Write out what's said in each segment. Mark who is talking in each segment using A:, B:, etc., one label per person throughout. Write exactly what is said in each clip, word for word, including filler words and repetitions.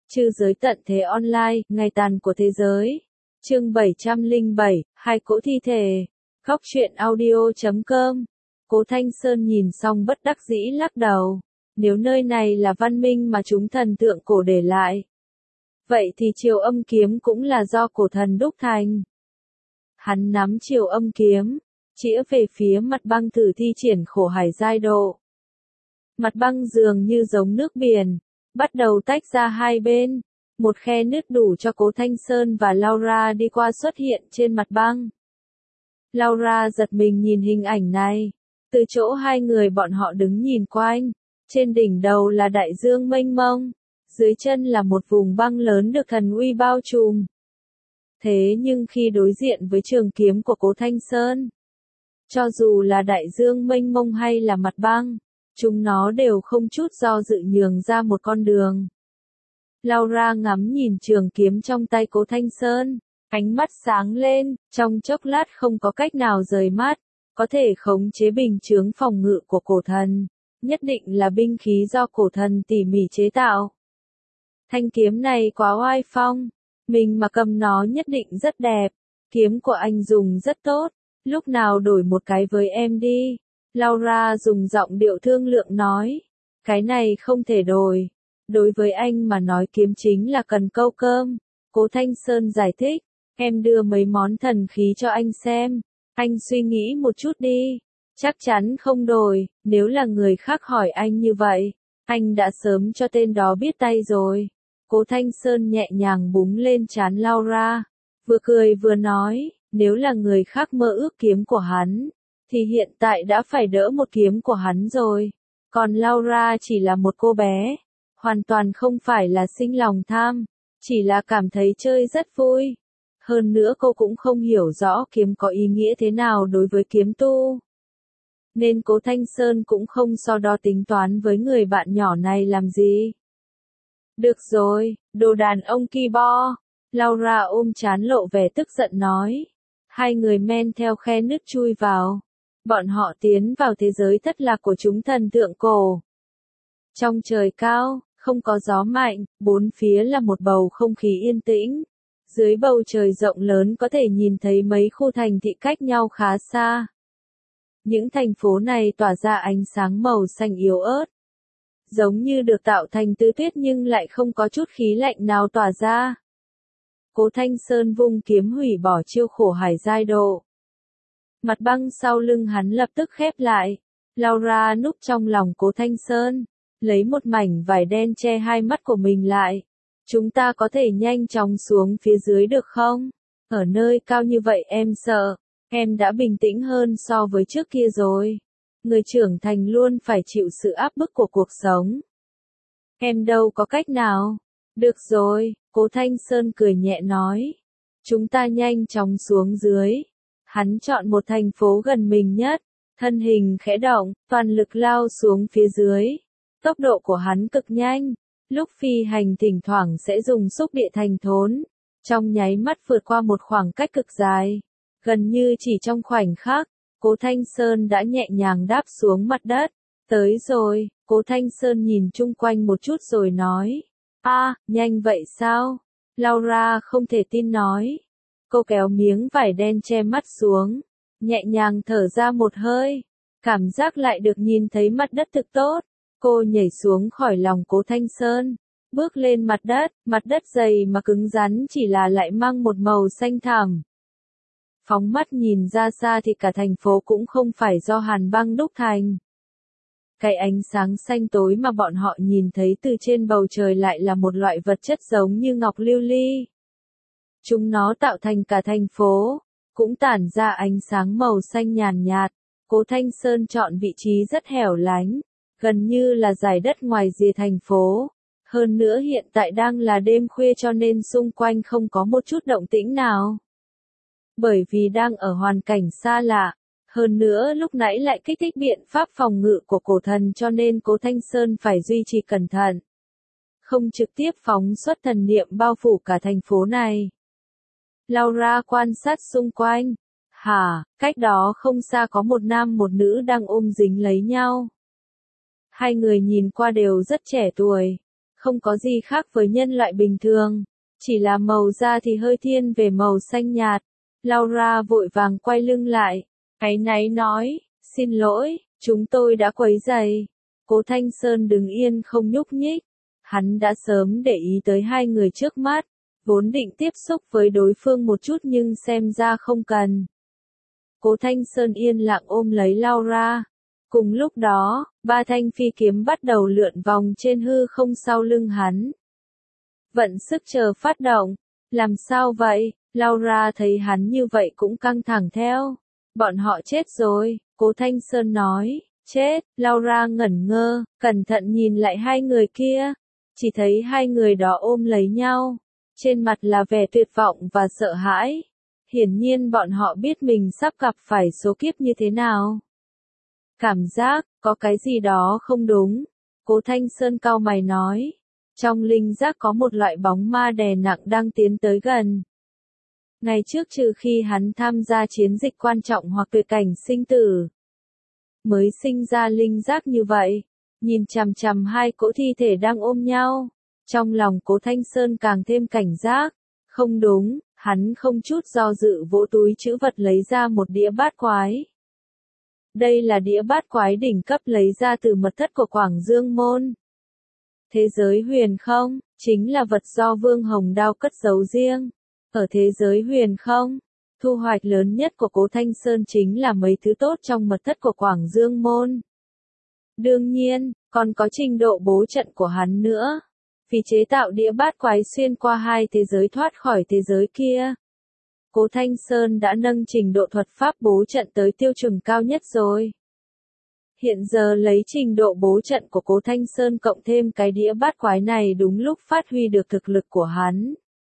A: Trư giới tận thế online, ngày tàn của thế giới. Chương bảy trăm lẻ bảy, hai cỗ thi thể. Góc truyện audio chấm com. Cố Thanh Sơn nhìn xong bất đắc dĩ lắc đầu. Nếu nơi này là văn minh mà chúng thần tượng cổ để lại, vậy thì Triều Âm kiếm cũng là do cổ thần đúc thành. Hắn nắm Triều Âm kiếm, chĩa về phía mặt băng thử thi triển khổ hải giai độ. Mặt băng dường như giống nước biển, bắt đầu tách ra hai bên. Một khe nứt đủ cho Cố Thanh Sơn và Laura đi qua xuất hiện trên mặt băng. Laura giật mình nhìn hình ảnh này. Từ chỗ hai người bọn họ đứng nhìn quanh, trên đỉnh đầu là đại dương mênh mông, dưới chân là một vùng băng lớn được thần uy bao trùm. Thế nhưng khi đối diện với trường kiếm của Cố Thanh Sơn, cho dù là đại dương mênh mông hay là mặt băng, chúng nó đều không chút do dự nhường ra một con đường. Laura ngắm nhìn trường kiếm trong tay Cố Thanh Sơn, ánh mắt sáng lên, trong chốc lát không có cách nào rời mắt, có thể khống chế bình chướng phòng ngự của cổ thần, nhất định là binh khí do cổ thần tỉ mỉ chế tạo. Thanh kiếm này quá oai phong, mình mà cầm nó nhất định rất đẹp, kiếm của anh dùng rất tốt, lúc nào đổi một cái với em đi. Laura dùng giọng điệu thương lượng nói, cái này không thể đổi, đối với anh mà nói kiếm chính là cần câu cơm. Cố Thanh Sơn giải thích, em đưa mấy món thần khí cho anh xem, anh suy nghĩ một chút đi, chắc chắn không đổi, nếu là người khác hỏi anh như vậy, anh đã sớm cho tên đó biết tay rồi. Cố Thanh Sơn nhẹ nhàng búng lên trán Laura, vừa cười vừa nói, nếu là người khác mơ ước kiếm của hắn, thì hiện tại đã phải đỡ một kiếm của hắn rồi. Còn Laura chỉ là một cô bé, hoàn toàn không phải là sinh lòng tham, chỉ là cảm thấy chơi rất vui. Hơn nữa cô cũng không hiểu rõ kiếm có ý nghĩa thế nào đối với kiếm tu. Nên Cố Thanh Sơn cũng không so đo tính toán với người bạn nhỏ này làm gì. Được rồi, đồ đàn ông ki bo. Laura ôm trán lộ vẻ tức giận nói. Hai người men theo khe nứt chui vào. Bọn họ tiến vào thế giới thất lạc của chúng thần tượng cổ. Trong trời cao, không có gió mạnh, bốn phía là một bầu không khí yên tĩnh. Dưới bầu trời rộng lớn có thể nhìn thấy mấy khu thành thị cách nhau khá xa. Những thành phố này tỏa ra ánh sáng màu xanh yếu ớt, giống như được tạo thành từ tuyết nhưng lại không có chút khí lạnh nào tỏa ra. Cố Thanh Sơn vung kiếm hủy bỏ chiêu khổ hải giai độ. Mặt băng sau lưng hắn lập tức khép lại. Laura núp trong lòng Cố Thanh Sơn, lấy một mảnh vải đen che hai mắt của mình lại. Chúng ta có thể nhanh chóng xuống phía dưới được không? Ở nơi cao như vậy em sợ. Em đã bình tĩnh hơn so với trước kia rồi. Người trưởng thành luôn phải chịu sự áp bức của cuộc sống. Em đâu có cách nào. Được rồi, Cố Thanh Sơn cười nhẹ nói. Chúng ta nhanh chóng xuống dưới. Hắn chọn một thành phố gần mình nhất. Thân hình khẽ động, toàn lực lao xuống phía dưới. Tốc độ của hắn cực nhanh. Lúc phi hành thỉnh thoảng sẽ dùng xúc địa thành thốn. Trong nháy mắt vượt qua một khoảng cách cực dài. Gần như chỉ trong khoảnh khắc, Cố Thanh Sơn đã nhẹ nhàng đáp xuống mặt đất. Tới rồi, Cố Thanh Sơn nhìn chung quanh một chút rồi nói. A, à, nhanh vậy sao? Laura không thể tin nói. Cô kéo miếng vải đen che mắt xuống, nhẹ nhàng thở ra một hơi. Cảm giác lại được nhìn thấy mặt đất thực tốt. Cô nhảy xuống khỏi lòng Cố Thanh Sơn, bước lên mặt đất, mặt đất dày mà cứng rắn chỉ là lại mang một màu xanh thẳm. Phóng mắt nhìn ra xa thì cả thành phố cũng không phải do hàn băng đúc thành. Cái ánh sáng xanh tối mà bọn họ nhìn thấy từ trên bầu trời lại là một loại vật chất giống như ngọc lưu ly. Chúng nó tạo thành cả thành phố, cũng tản ra ánh sáng màu xanh nhàn nhạt. Cố Thanh Sơn chọn vị trí rất hẻo lánh, gần như là dải đất ngoài rìa thành phố. Hơn nữa hiện tại đang là đêm khuya cho nên xung quanh không có một chút động tĩnh nào. Bởi vì đang ở hoàn cảnh xa lạ, hơn nữa lúc nãy lại kích thích biện pháp phòng ngự của cổ thần cho nên Cố Thanh Sơn phải duy trì cẩn thận. Không trực tiếp phóng xuất thần niệm bao phủ cả thành phố này. Laura quan sát xung quanh. Hả, cách đó không xa có một nam một nữ đang ôm dính lấy nhau. Hai người nhìn qua đều rất trẻ tuổi. không có gì khác với nhân loại bình thường, chỉ là màu da thì hơi thiên về màu xanh nhạt. Laura vội vàng quay lưng lại, áy náy nói, xin lỗi, chúng tôi đã quấy rầy. Cố Thanh Sơn đứng yên không nhúc nhích, hắn đã sớm để ý tới hai người trước mắt, vốn định tiếp xúc với đối phương một chút nhưng xem ra không cần. Cố Thanh Sơn yên lặng ôm lấy Laura. Cùng lúc đó, ba thanh phi kiếm bắt đầu lượn vòng trên hư không sau lưng hắn. Vận sức chờ phát động. Làm sao vậy? Laura thấy hắn như vậy cũng căng thẳng theo. Bọn họ chết rồi, Cố Thanh Sơn nói. Chết, Laura ngẩn ngơ, cẩn thận nhìn lại hai người kia. Chỉ thấy hai người đó ôm lấy nhau. Trên mặt là vẻ tuyệt vọng và sợ hãi. Hiển nhiên bọn họ biết mình sắp gặp phải số kiếp như thế nào. Cảm giác, có cái gì đó không đúng. Cố Thanh Sơn cau mày nói. Trong linh giác có một loại bóng ma đè nặng đang tiến tới gần. Ngày trước trừ khi hắn tham gia chiến dịch quan trọng hoặc tuyệt cảnh sinh tử, mới sinh ra linh giác như vậy. Nhìn chằm chằm hai cỗ thi thể đang ôm nhau. Trong lòng Cố Thanh Sơn càng thêm cảnh giác. Không đúng, hắn không chút do dự vỗ túi trữ vật lấy ra một đĩa bát quái. Đây là đĩa bát quái đỉnh cấp lấy ra từ mật thất của Quảng Dương Môn. Thế giới huyền không, chính là vật do Vương Hồng Đao cất giấu riêng. Ở thế giới huyền không, thu hoạch lớn nhất của Cố Thanh Sơn chính là mấy thứ tốt trong mật thất của Quảng Dương Môn. Đương nhiên, còn có trình độ bố trận của hắn nữa. Vì chế tạo đĩa bát quái xuyên qua hai thế giới thoát khỏi thế giới kia. Cố Thanh Sơn đã nâng trình độ thuật pháp bố trận tới tiêu chuẩn cao nhất rồi. Hiện giờ lấy trình độ bố trận của Cố Thanh Sơn cộng thêm cái đĩa bát quái này đúng lúc phát huy được thực lực của hắn.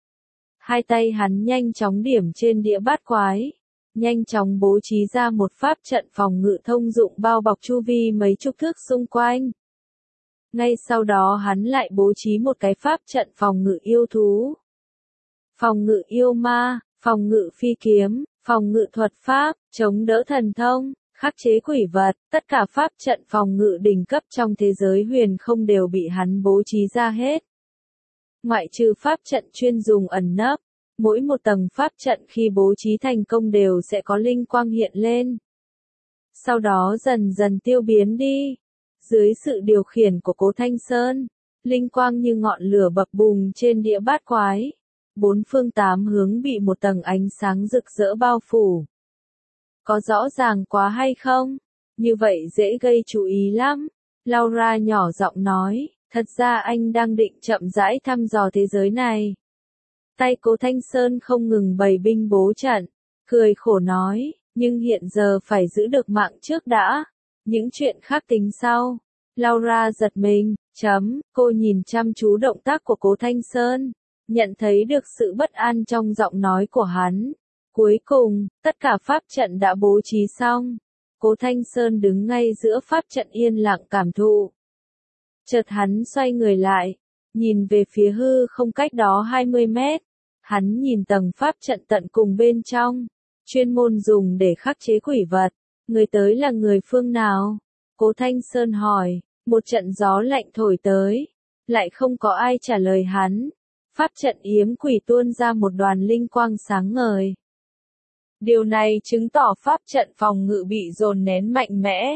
A: Hai tay hắn nhanh chóng điểm trên đĩa bát quái. Nhanh chóng bố trí ra một pháp trận phòng ngự thông dụng bao bọc chu vi mấy chục thước xung quanh. Ngay sau đó hắn lại bố trí một cái pháp trận phòng ngự yêu thú. Phòng ngự yêu ma, phòng ngự phi kiếm, phòng ngự thuật pháp, chống đỡ thần thông, khắc chế quỷ vật, tất cả pháp trận phòng ngự đỉnh cấp trong thế giới huyền không đều bị hắn bố trí ra hết. Ngoại trừ pháp trận chuyên dùng ẩn nấp, mỗi một tầng pháp trận khi bố trí thành công đều sẽ có linh quang hiện lên. Sau đó dần dần tiêu biến đi. Dưới sự điều khiển của Cố Thanh Sơn, linh quang như ngọn lửa bập bùng trên đĩa bát quái. Bốn phương tám hướng bị một tầng ánh sáng rực rỡ bao phủ. Có rõ ràng quá hay không? Như vậy dễ gây chú ý lắm. Laura nhỏ giọng nói, thật ra anh đang định chậm rãi thăm dò thế giới này. Tay Cố Thanh Sơn không ngừng bày binh bố trận, cười khổ nói, nhưng hiện giờ phải giữ được mạng trước đã. Những chuyện khác tính sau. Laura giật mình, chấm, cô nhìn chăm chú động tác của Cố Thanh Sơn, nhận thấy được sự bất an trong giọng nói của hắn. Cuối cùng, tất cả pháp trận đã bố trí xong. Cố Thanh Sơn đứng ngay giữa pháp trận yên lặng cảm thụ. Chợt hắn xoay người lại, nhìn về phía hư không cách đó hai mươi mét. Hắn nhìn tầng pháp trận tận cùng bên trong, chuyên môn dùng để khắc chế quỷ vật. Người tới là người phương nào? Cố Thanh Sơn hỏi. Một trận gió lạnh thổi tới, lại không có ai trả lời hắn. Pháp trận yếm quỷ tuôn ra một đoàn linh quang sáng ngời. Điều này chứng tỏ pháp trận phòng ngự bị dồn nén mạnh mẽ.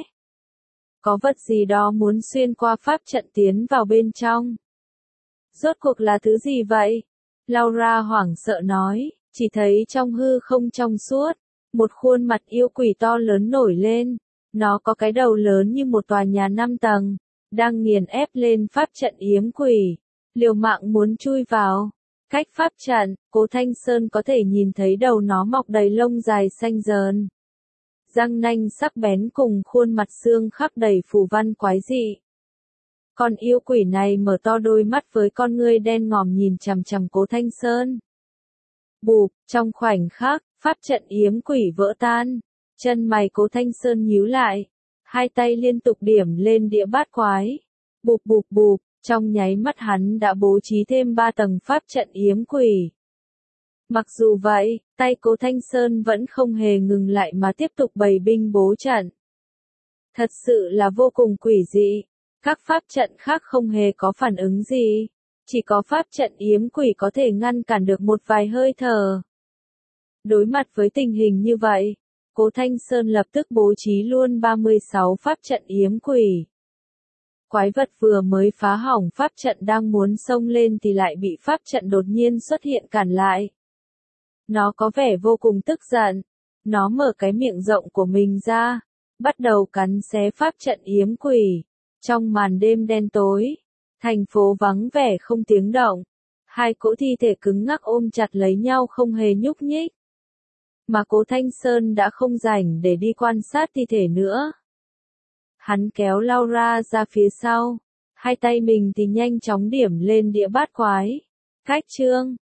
A: Có vật gì đó muốn xuyên qua pháp trận tiến vào bên trong. Rốt cuộc là thứ gì vậy? Laura hoảng sợ nói, chỉ thấy trong hư không trong suốt, một khuôn mặt yêu quỷ to lớn nổi lên. Nó có cái đầu lớn như một tòa nhà năm tầng, đang nghiền ép lên pháp trận yếm quỷ, liều mạng muốn chui vào. Cách pháp trận, Cố Thanh Sơn có thể nhìn thấy đầu nó mọc đầy lông dài xanh rờn. Răng nanh sắc bén cùng khuôn mặt xương khắc đầy phù văn quái dị. Con yêu quỷ này mở to đôi mắt với con ngươi đen ngòm nhìn chằm chằm Cố Thanh Sơn. Bụp, trong khoảnh khắc, pháp trận yếm quỷ vỡ tan. Chân mày Cố Thanh Sơn nhíu lại, hai tay liên tục điểm lên đĩa bát quái. Bụp bụp bụp, trong nháy mắt hắn đã bố trí thêm ba tầng pháp trận yếm quỷ. Mặc dù vậy, tay Cố Thanh Sơn vẫn không hề ngừng lại mà tiếp tục bày binh bố trận. Thật sự là vô cùng quỷ dị. Các pháp trận khác không hề có phản ứng gì. Chỉ có pháp trận yếm quỷ có thể ngăn cản được một vài hơi thở. Đối mặt với tình hình như vậy, Cố Thanh Sơn lập tức bố trí luôn ba mươi sáu pháp trận yếm quỷ. Quái vật vừa mới phá hỏng pháp trận đang muốn xông lên thì lại bị pháp trận đột nhiên xuất hiện cản lại. Nó có vẻ vô cùng tức giận. Nó mở cái miệng rộng của mình ra, bắt đầu cắn xé pháp trận yếm quỷ. Trong màn đêm đen tối, thành phố vắng vẻ không tiếng động. Hai cỗ thi thể cứng ngắc ôm chặt lấy nhau không hề nhúc nhích. Mà Cố Thanh Sơn đã không rảnh để đi quan sát thi thể nữa. Hắn kéo Laura ra phía sau, hai tay mình thì nhanh chóng điểm lên đĩa bát quái. Cách chương